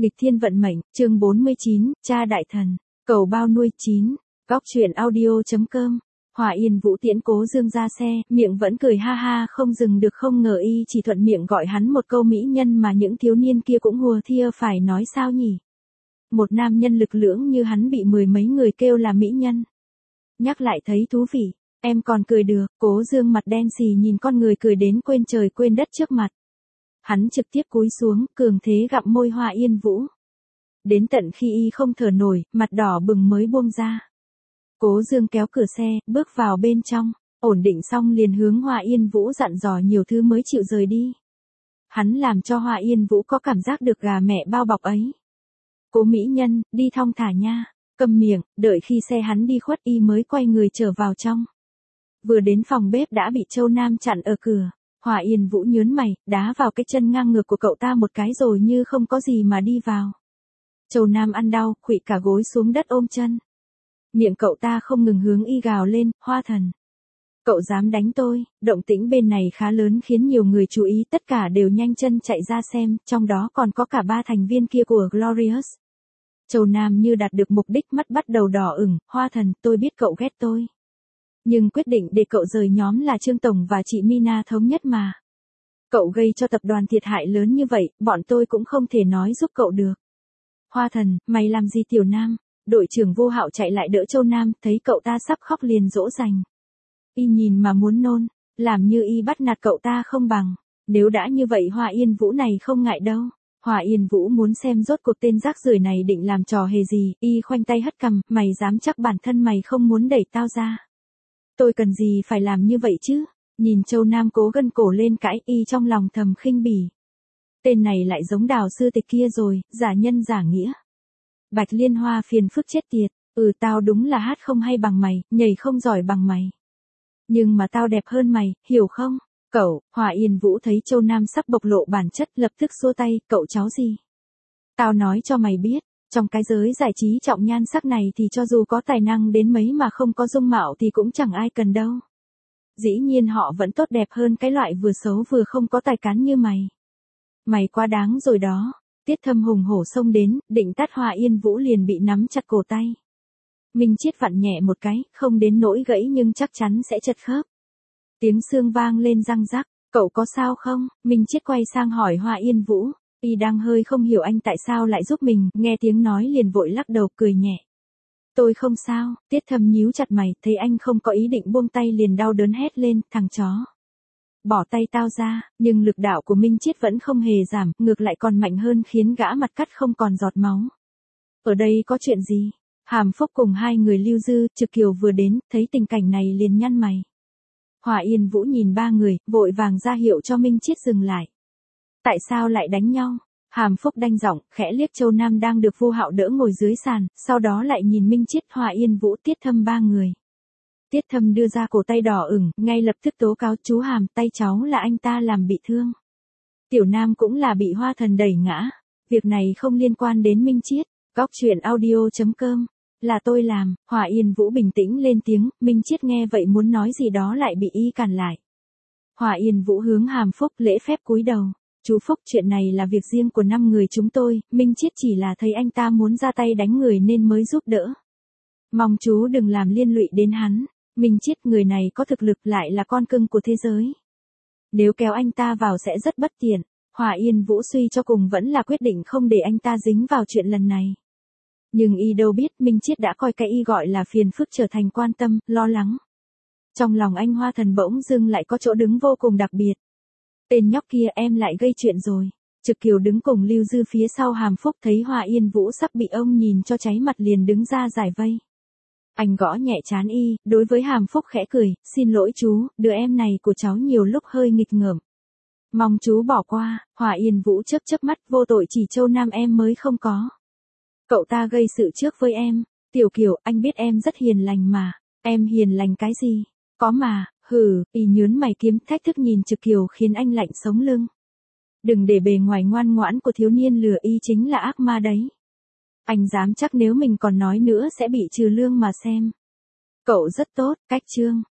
Nghịch thiên vận mệnh, chương 49, cha đại thần, cầu bao nuôi 9, góc truyện audio.com. Hòa Yên Vũ tiễn Cố Dương ra xe, miệng vẫn cười ha ha không dừng được, không ngờ y chỉ thuận miệng gọi hắn một câu mỹ nhân mà những thiếu niên kia cũng hùa thia phải nói sao nhỉ. Một nam nhân lực lưỡng như hắn bị mười mấy người kêu là mỹ nhân. Nhắc lại thấy thú vị, em còn cười được. Cố Dương mặt đen xì nhìn con người cười đến quên trời quên đất trước mặt. Hắn trực tiếp cúi xuống, cường thế gặm môi Hòa Yên Vũ. Đến tận khi y không thở nổi, mặt đỏ bừng mới buông ra. Cố Dương kéo cửa xe, bước vào bên trong, ổn định xong liền hướng Hòa Yên Vũ dặn dò nhiều thứ mới chịu rời đi. Hắn làm cho Hòa Yên Vũ có cảm giác được gà mẹ bao bọc ấy. Cố mỹ nhân, đi thong thả nha. Câm miệng, đợi khi xe hắn đi khuất y mới quay người trở vào trong. Vừa đến phòng bếp đã bị Châu Nam chặn ở cửa. Hòa Yên Vũ nhớn mày, đá vào cái chân ngang ngược của cậu ta một cái rồi như không có gì mà đi vào. Châu Nam ăn đau, khuỵu cả gối xuống đất ôm chân. Miệng cậu ta không ngừng hướng y gào lên, Hoa thần. Cậu dám đánh tôi. Động tĩnh bên này khá lớn khiến nhiều người chú ý, tất cả đều nhanh chân chạy ra xem, trong đó còn có cả 3 thành viên kia của Glorious. Châu Nam như đạt được mục đích, mắt bắt đầu đỏ ửng, Hoa thần, tôi biết cậu ghét tôi. Nhưng quyết định để cậu rời nhóm là Trương Tổng và chị Mina thống nhất mà. Cậu gây cho tập đoàn thiệt hại lớn như vậy, bọn tôi cũng không thể nói giúp cậu được. Hoa thần, mày làm gì Tiểu Nam? Đội trưởng Vô Hạo chạy lại đỡ Châu Nam, thấy cậu ta sắp khóc liền dỗ dành. Y nhìn mà muốn nôn, làm như y bắt nạt cậu ta không bằng. Nếu đã như vậy Hòa Yên Vũ này không ngại đâu. Hòa Yên Vũ muốn xem rốt cuộc tên rác rưởi này định làm trò hề gì, y khoanh tay hất cằm, mày dám chắc bản thân mày không muốn đẩy tao ra. Tôi cần gì phải làm như vậy chứ? Nhìn Châu Nam cố gân cổ lên cãi, y trong lòng thầm khinh bỉ. Tên này lại giống Đào sư tịch kia rồi, giả nhân giả nghĩa. Bạch Liên Hoa phiền phức chết tiệt, tao đúng là hát không hay bằng mày, nhảy không giỏi bằng mày. Nhưng mà tao đẹp hơn mày, hiểu không? Cậu, Hòa Yên Vũ thấy Châu Nam sắp bộc lộ bản chất lập tức xua tay, cậu cháu gì? Tao nói cho mày biết, trong cái giới giải trí trọng nhan sắc này thì cho dù có tài năng đến mấy mà không có dung mạo thì cũng chẳng ai cần đâu. Dĩ nhiên họ vẫn tốt đẹp hơn cái loại vừa xấu vừa không có tài cán như mày. Mày quá đáng rồi đó. Tiết Thâm hùng hổ xông đến, định tát Hòa Yên Vũ liền bị nắm chặt cổ tay. Minh Chiết vặn nhẹ một cái, không đến nỗi gãy nhưng chắc chắn sẽ chật khớp. Tiếng xương vang lên răng rắc, cậu có sao không? Minh Chiết quay sang hỏi Hòa Yên Vũ. Y đang hơi không hiểu anh tại sao lại giúp mình, nghe tiếng nói liền vội lắc đầu cười nhẹ. Tôi không sao. Tiết Thâm nhíu chặt mày, thấy anh không có ý định buông tay liền đau đớn hét lên, thằng chó. Bỏ tay tao ra, nhưng lực đạo của Minh Chiết vẫn không hề giảm, ngược lại còn mạnh hơn khiến gã mặt cắt không còn giọt máu. Ở đây có chuyện gì? Hàm Phúc cùng 2 người Lưu Dư, Trực Kiều vừa đến, thấy tình cảnh này liền nhăn mày. Hòa Yên Vũ nhìn 3 người, vội vàng ra hiệu cho Minh Chiết dừng lại. Tại sao lại đánh nhau? Hàm Phúc đanh giọng, khẽ liếc Châu Nam đang được Vô Hạo đỡ ngồi dưới sàn, sau đó lại nhìn Minh Chiết, Hòa Yên Vũ, Tiết Thâm 3 người. Tiết Thâm đưa ra cổ tay đỏ ửng, ngay lập tức tố cáo chú Hàm, tay cháu là anh ta làm bị thương. Tiểu Nam cũng là bị Hoa thần đẩy ngã. Việc này không liên quan đến Minh Chiết. Góc truyện audio.com. Là tôi làm. Hòa Yên Vũ bình tĩnh lên tiếng, Minh Chiết nghe vậy muốn nói gì đó lại bị y cản lại. Hòa Yên Vũ hướng Hàm Phúc lễ phép cúi đầu. Chú Phúc, chuyện này là việc riêng của 5 người chúng tôi, Minh Chiết chỉ là thấy anh ta muốn ra tay đánh người nên mới giúp đỡ. Mong chú đừng làm liên lụy đến hắn. Minh Chiết, người này có thực lực lại là con cưng của thế giới. Nếu kéo anh ta vào sẽ rất bất tiện. Hòa Yên Vũ suy cho cùng vẫn là quyết định không để anh ta dính vào chuyện lần này. Nhưng y đâu biết Minh Chiết đã coi cái y gọi là phiền phức trở thành quan tâm, lo lắng. Trong lòng anh Hoa thần bỗng dưng lại có chỗ đứng vô cùng đặc biệt. Tên nhóc kia em lại gây chuyện rồi. Trực Kiều đứng cùng Lưu Dư phía sau Hàm Phúc thấy Hòa Yên Vũ sắp bị ông nhìn cho cháy mặt liền đứng ra giải vây. Anh gõ nhẹ trán y, đối với Hàm Phúc khẽ cười, xin lỗi chú, đứa em này của cháu nhiều lúc hơi nghịch ngợm. Mong chú bỏ qua. Hòa Yên Vũ chớp chớp mắt, vô tội chỉ Châu Nam em mới không có. Cậu ta gây sự trước với em. Tiểu Kiều, anh biết em rất hiền lành mà. Em hiền lành cái gì? Có mà, y nhớn mày kiếm thách thức nhìn Trực Kiều khiến anh lạnh sống lưng. Đừng để bề ngoài ngoan ngoãn của thiếu niên lừa y chính là ác ma đấy. Anh dám chắc nếu mình còn nói nữa sẽ bị trừ lương mà xem. Cậu rất tốt, cách trương.